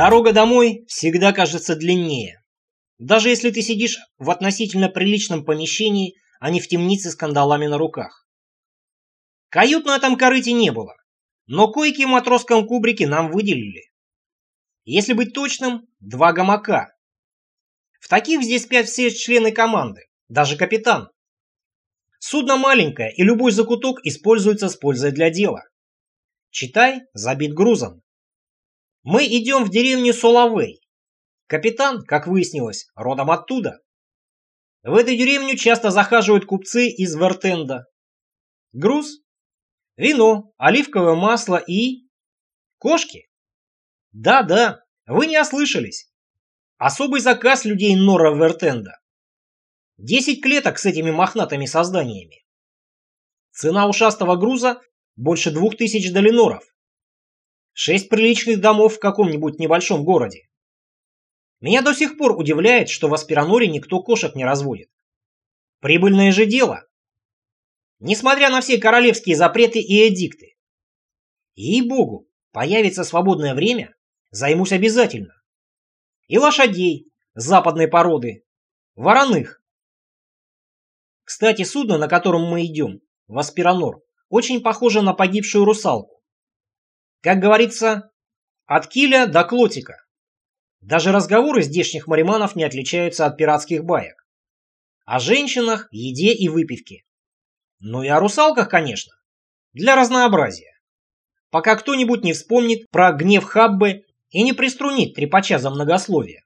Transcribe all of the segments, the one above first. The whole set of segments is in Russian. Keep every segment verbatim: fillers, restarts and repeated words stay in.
Дорога домой всегда кажется длиннее. Даже если ты сидишь в относительно приличном помещении, а не в темнице с кандалами на руках. Кают на этом корыте не было, но койки в матросском кубрике нам выделили. Если быть точным, два гамака. В таких здесь спят все члены команды, даже капитан. Судно маленькое, и любой закуток используется с пользой для дела. Читай, забит грузом. Мы идем в деревню Соловей. Капитан, как выяснилось, родом оттуда. В эту деревню часто захаживают купцы из Вертенда. Груз? Вино, оливковое масло и... кошки? Да-да, вы не ослышались. Особый заказ людей Нора Вертенда. Десять клеток с этими мохнатыми созданиями. Цена ушастого груза больше двух тысяч долиноров. Шесть приличных домов в каком-нибудь небольшом городе. Меня до сих пор удивляет, что в Аспираноре никто кошек не разводит. Прибыльное же дело. Несмотря на все королевские запреты и эдикты. Ей-богу, появится свободное время, займусь обязательно. И лошадей западной породы, вороных. Кстати, судно, на котором мы идем, в Аспиранор, очень похоже на погибшую русалку. Как говорится, от киля до клотика. Даже разговоры здешних мариманов не отличаются от пиратских баек. О женщинах, еде и выпивке. Ну и о русалках, конечно. Для разнообразия. Пока кто-нибудь не вспомнит про гнев Хаббы и не приструнит трепача за многословие.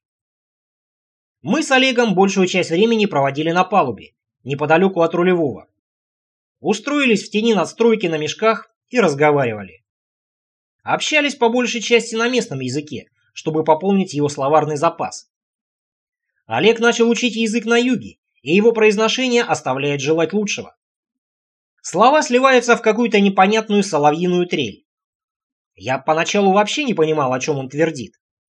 Мы с Олегом большую часть времени проводили на палубе, неподалеку от рулевого. Устроились в тени надстройки на мешках и разговаривали. Общались по большей части на местном языке, чтобы пополнить его словарный запас. Олег начал учить язык на юге, и его произношение оставляет желать лучшего. Слова сливаются в какую-то непонятную соловьиную трель. Я поначалу вообще не понимал, о чем он твердит.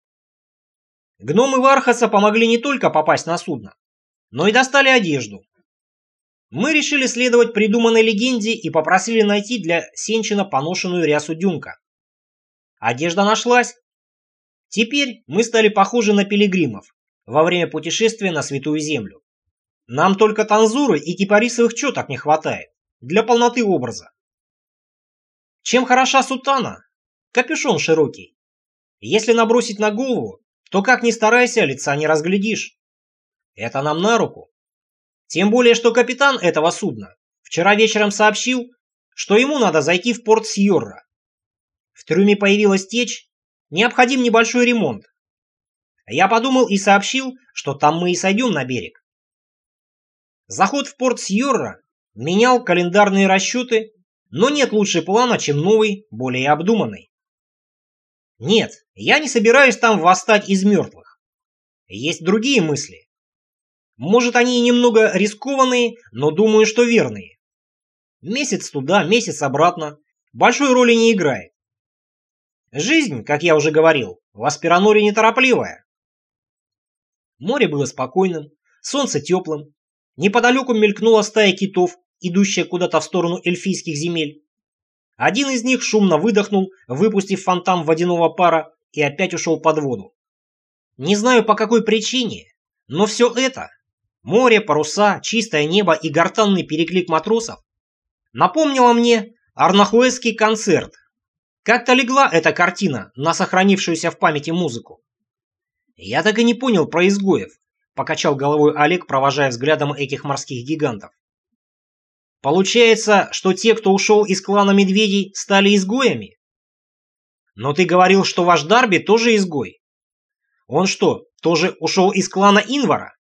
Гномы Вархаса помогли не только попасть на судно, но и достали одежду. Мы решили следовать придуманной легенде и попросили найти для Сенчина поношенную рясу Дюнка. Одежда нашлась. Теперь мы стали похожи на пилигримов во время путешествия на Святую Землю. Нам только танзуры и кипарисовых четок не хватает для полноты образа. Чем хороша сутана? Капюшон широкий. Если набросить на голову, то как ни старайся, лица не разглядишь. Это нам на руку. Тем более, что капитан этого судна вчера вечером сообщил, что ему надо зайти в порт Сьорра. В трюме появилась течь, необходим небольшой ремонт. Я подумал и сообщил, что там мы и сойдем на берег. Заход в порт Сьорра менял календарные расчеты, но нет лучше плана, чем новый, более обдуманный. Нет, я не собираюсь там восстать из мертвых. Есть другие мысли. Может, они и немного рискованные, но думаю, что верные. Месяц туда, месяц обратно. Большой роли не играет. Жизнь, как я уже говорил, в Аспираноре неторопливая. Море было спокойным, солнце теплым. Неподалеку мелькнула стая китов, идущая куда-то в сторону эльфийских земель. Один из них шумно выдохнул, выпустив фонтан водяного пара, и опять ушел под воду. Не знаю по какой причине, но все это — море, паруса, чистое небо и гортанный переклик матросов — напомнило мне Арнахуэсский концерт. Как-то легла эта картина на сохранившуюся в памяти музыку. Я так и не понял про изгоев, покачал головой Олег, провожая взглядом этих морских гигантов. Получается, что те, кто ушел из клана Медведей, стали изгоями? Но ты говорил, что ваш Дарби тоже изгой. Он что, тоже ушел из клана Инвара?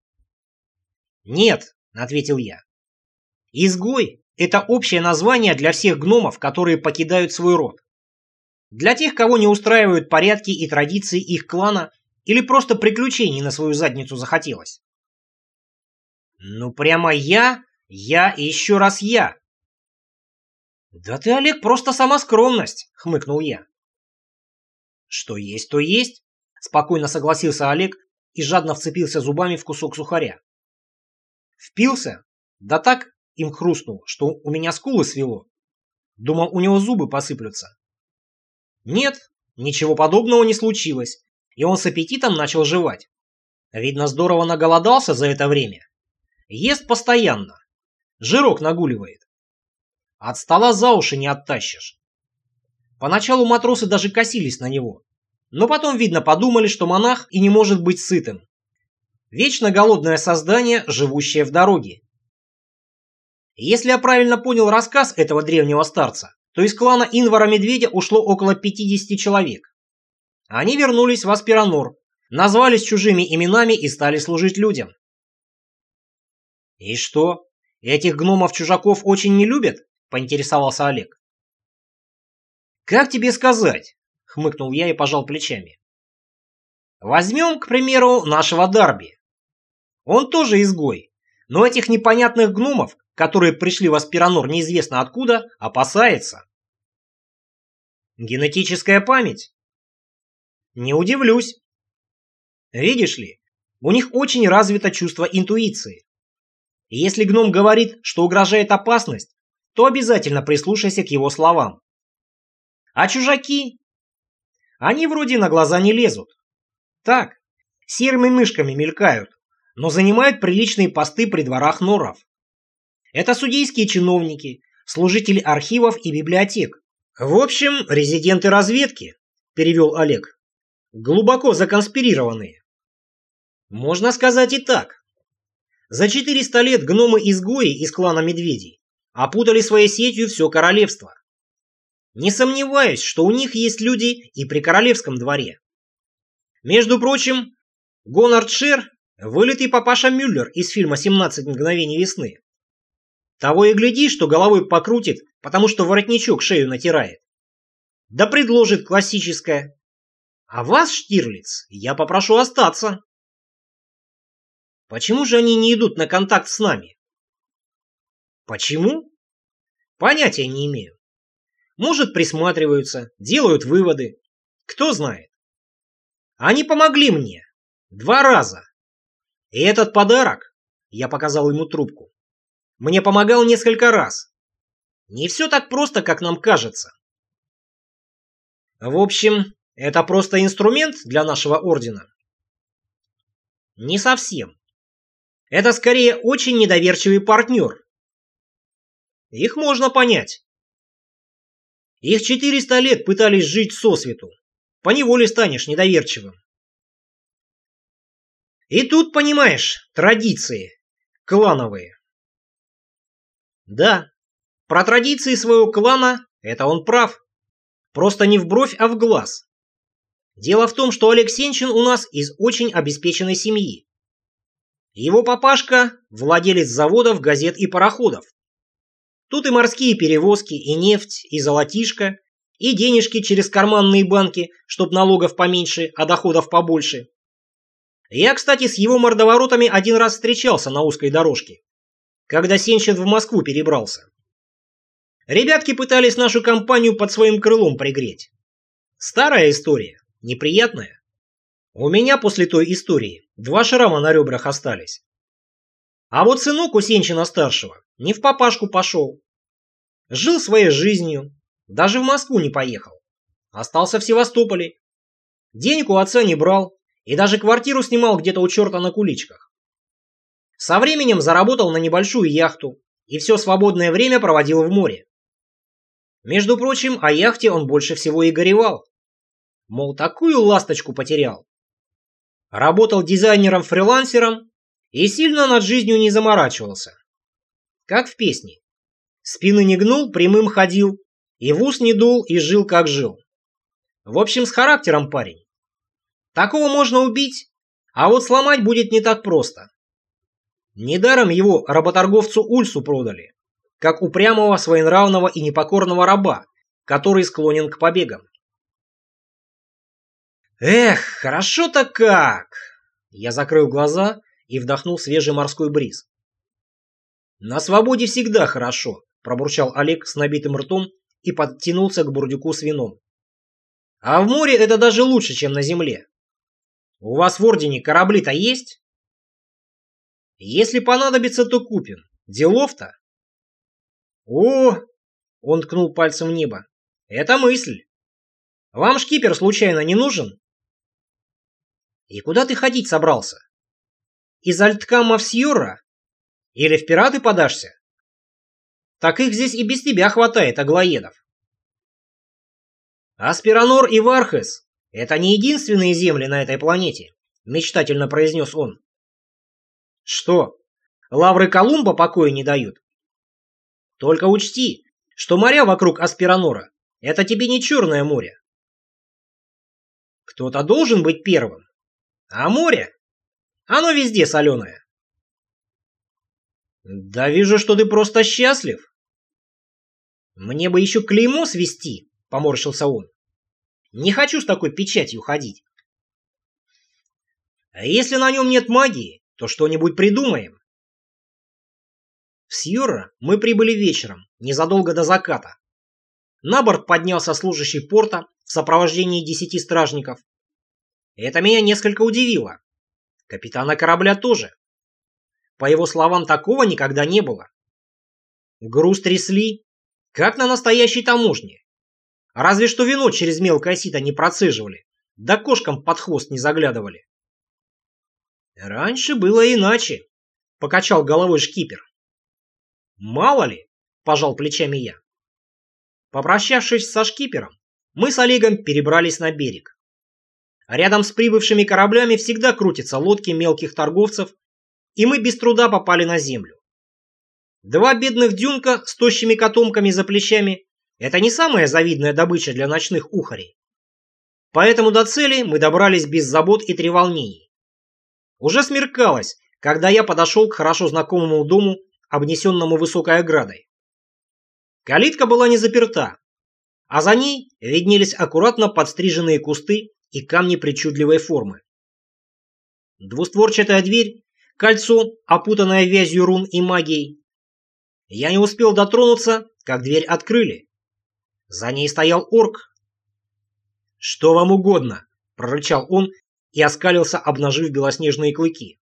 Нет, ответил я. Изгой — это общее название для всех гномов, которые покидают свой род. Для тех, кого не устраивают порядки и традиции их клана, или просто приключений на свою задницу захотелось. Ну прямо я, я и еще раз я. Да ты, Олег, просто сама скромность, хмыкнул я. Что есть, то есть, спокойно согласился Олег и жадно вцепился зубами в кусок сухаря. Впился, да так им хрустнул, что у меня скулы свело. Думал, у него зубы посыплются. Нет, ничего подобного не случилось. и он с аппетитом начал жевать. Видно, здорово наголодался за это время. Ест постоянно. Жирок нагуливает. От стола за уши не оттащишь. Поначалу матросы даже косились на него. Но потом, видно, подумали, что монах и не может быть сытым. Вечно голодное создание, живущее в дороге. Если я правильно понял рассказ этого древнего старца, то из клана Инвара-Медведя ушло около пятидесяти человек. Они вернулись в Аспиранор, назвались чужими именами и стали служить людям. «И что, этих гномов-чужаков очень не любят?» — поинтересовался Олег. «Как тебе сказать?» — хмыкнул я и пожал плечами. «Возьмем, к примеру, нашего Дарби. Он тоже изгой, но этих непонятных гномов, которые пришли в Аспиранор неизвестно откуда, опасается». «Генетическая память?» «Не удивлюсь. Видишь ли, у них очень развито чувство интуиции. И если гном говорит, что угрожает опасность, то обязательно прислушайся к его словам. А чужаки? Они вроде на глаза не лезут. Так, серыми мышками мелькают, но занимают приличные посты при дворах норов. Это судейские чиновники, служители архивов и библиотек. В общем, резиденты разведки, перевел Олег. Глубоко законспирированные. Можно сказать и так. За четыреста лет гномы-изгои из клана Медведей опутали своей сетью все королевство. Не сомневаюсь, что у них есть люди и при королевском дворе. Между прочим, Гонард Шер – вылитый папаша Мюллер из фильма «семнадцать мгновений весны». Того и гляди, что головой покрутит, потому что воротничок шею натирает. Да предложит классическое. А вас, Штирлиц, я попрошу остаться. Почему же они не идут на контакт с нами? Почему? Понятия не имею. Может, присматриваются, делают выводы. Кто знает. Они помогли мне. Два раза. И этот подарок, я показал ему трубку, мне помогал несколько раз. Не все так просто, как нам кажется. В общем, это просто инструмент для нашего ордена? Не совсем. Это скорее очень недоверчивый партнер. Их можно понять. Их четыреста лет пытались жить сосвету. Поневоле станешь недоверчивым. И тут, понимаешь, традиции клановые. Да, про традиции своего клана это он прав. Просто не в бровь, а в глаз. Дело в том, что Олег Сенчин у нас из очень обеспеченной семьи. Его папашка – владелец заводов, газет и пароходов. Тут и морские перевозки, и нефть, и золотишко, и денежки через карманные банки, чтоб налогов поменьше, а доходов побольше. Я, кстати, с его мордоворотами один раз встречался на узкой дорожке, когда Сенчин в Москву перебрался. Ребятки пытались нашу компанию под своим крылом пригреть. Старая история, неприятная. У меня после той истории два шрама на ребрах остались. А вот сынок у Сенчина-старшего не в папашку пошел. Жил своей жизнью, даже в Москву не поехал. Остался в Севастополе. Денег у отца не брал и даже квартиру снимал где-то у черта на куличках. Со временем заработал на небольшую яхту и все свободное время проводил в море. Между прочим, о яхте он больше всего и горевал. Мол, такую ласточку потерял. Работал дизайнером-фрилансером и сильно над жизнью не заморачивался. Как в песне. Спины не гнул, прямым ходил, и в ус не дул, и жил как жил. В общем, с характером парень. Такого можно убить, а вот сломать будет не так просто. Недаром его работорговцу Ульсу продали, как упрямого, своенравного и непокорного раба, который склонен к побегам. Эх, хорошо-то как! Я закрыл глаза и вдохнул свежий морской бриз. На свободе всегда хорошо, пробурчал Олег с набитым ртом и подтянулся к бурдюку с вином. А в море это даже лучше, чем на земле. У вас в ордене корабли-то есть? Если понадобится, то купим. Делов-то. О, он ткнул пальцем в небо. Это мысль. Вам шкипер случайно не нужен? И куда ты ходить собрался? Из Альткама в Сьюра? Или в пираты подашься? Так их здесь и без тебя хватает, аглоедов. Аспиранор и Вархес — это не единственные земли на этой планете, мечтательно произнес он. Что, лавры Колумба покоя не дают? Только учти, что моря вокруг Аспиранора — это тебе не Черное море. Кто-то должен быть первым. А море? Оно везде соленое. Да вижу, что ты просто счастлив. Мне бы еще клеймо свести, поморщился он. Не хочу с такой печатью ходить. А если на нем нет магии, то что-нибудь придумаем. В Сьюра мы прибыли вечером, незадолго до заката. На борт поднялся служащий порта в сопровождении десяти стражников. Это меня несколько удивило. Капитана корабля тоже. По его словам, такого никогда не было. Груз трясли, как на настоящей таможне. Разве что вино через мелкое сито не процеживали, да кошкам под хвост не заглядывали. Раньше было иначе, покачал головой шкипер. Мало ли, пожал плечами я. Попрощавшись со шкипером, мы с Олегом перебрались на берег. Рядом с прибывшими кораблями всегда крутятся лодки мелких торговцев, и мы без труда попали на землю. Два бедных дюнка с тощими котомками за плечами — это не самая завидная добыча для ночных ухарей. Поэтому до цели мы добрались без забот и треволнений. Уже смеркалось, когда я подошел к хорошо знакомому дому, обнесенному высокой оградой. Калитка была не заперта, а за ней виднелись аккуратно подстриженные кусты и камни причудливой формы. Двустворчатая дверь, кольцо, опутанное вязью рун и магией. Я не успел дотронуться, как дверь открыли. За ней стоял орк. «Что вам угодно?» — прорычал он и оскалился, обнажив белоснежные клыки.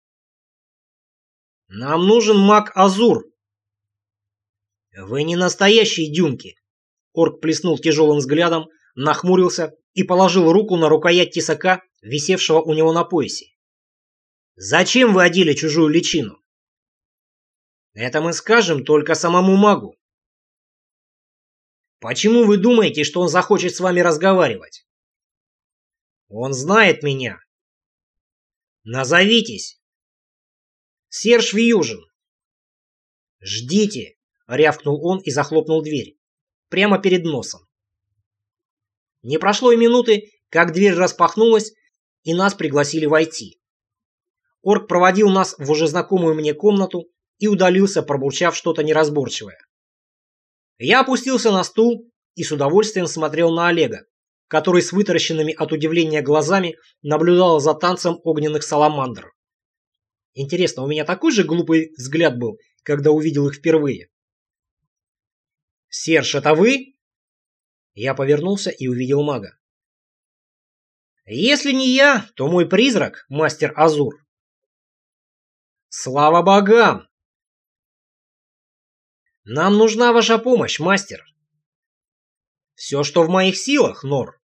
«Нам нужен маг Азур». «Вы не настоящие дюнки!» Орк плеснул тяжелым взглядом, нахмурился и положил руку на рукоять тесака, висевшего у него на поясе. «Зачем вы одели чужую личину?» «Это мы скажем только самому магу». «Почему вы думаете, что он захочет с вами разговаривать?» «Он знает меня». «Назовитесь». «Серж Вьюжин». «Ждите», — рявкнул он и захлопнул дверь. Прямо перед носом. Не прошло и минуты, как дверь распахнулась, и нас пригласили войти. Орк проводил нас в уже знакомую мне комнату и удалился, пробурчав что-то неразборчивое. Я опустился на стул и с удовольствием смотрел на Олега, который с вытаращенными от удивления глазами наблюдал за танцем огненных саламандр. Интересно, у меня такой же глупый взгляд был, когда увидел их впервые? «Серж, это вы?» Я повернулся и увидел мага. «Если не я, то мой призрак, мастер Азур». «Слава богам!» «Нам нужна ваша помощь, мастер». «Все, что в моих силах, Нор».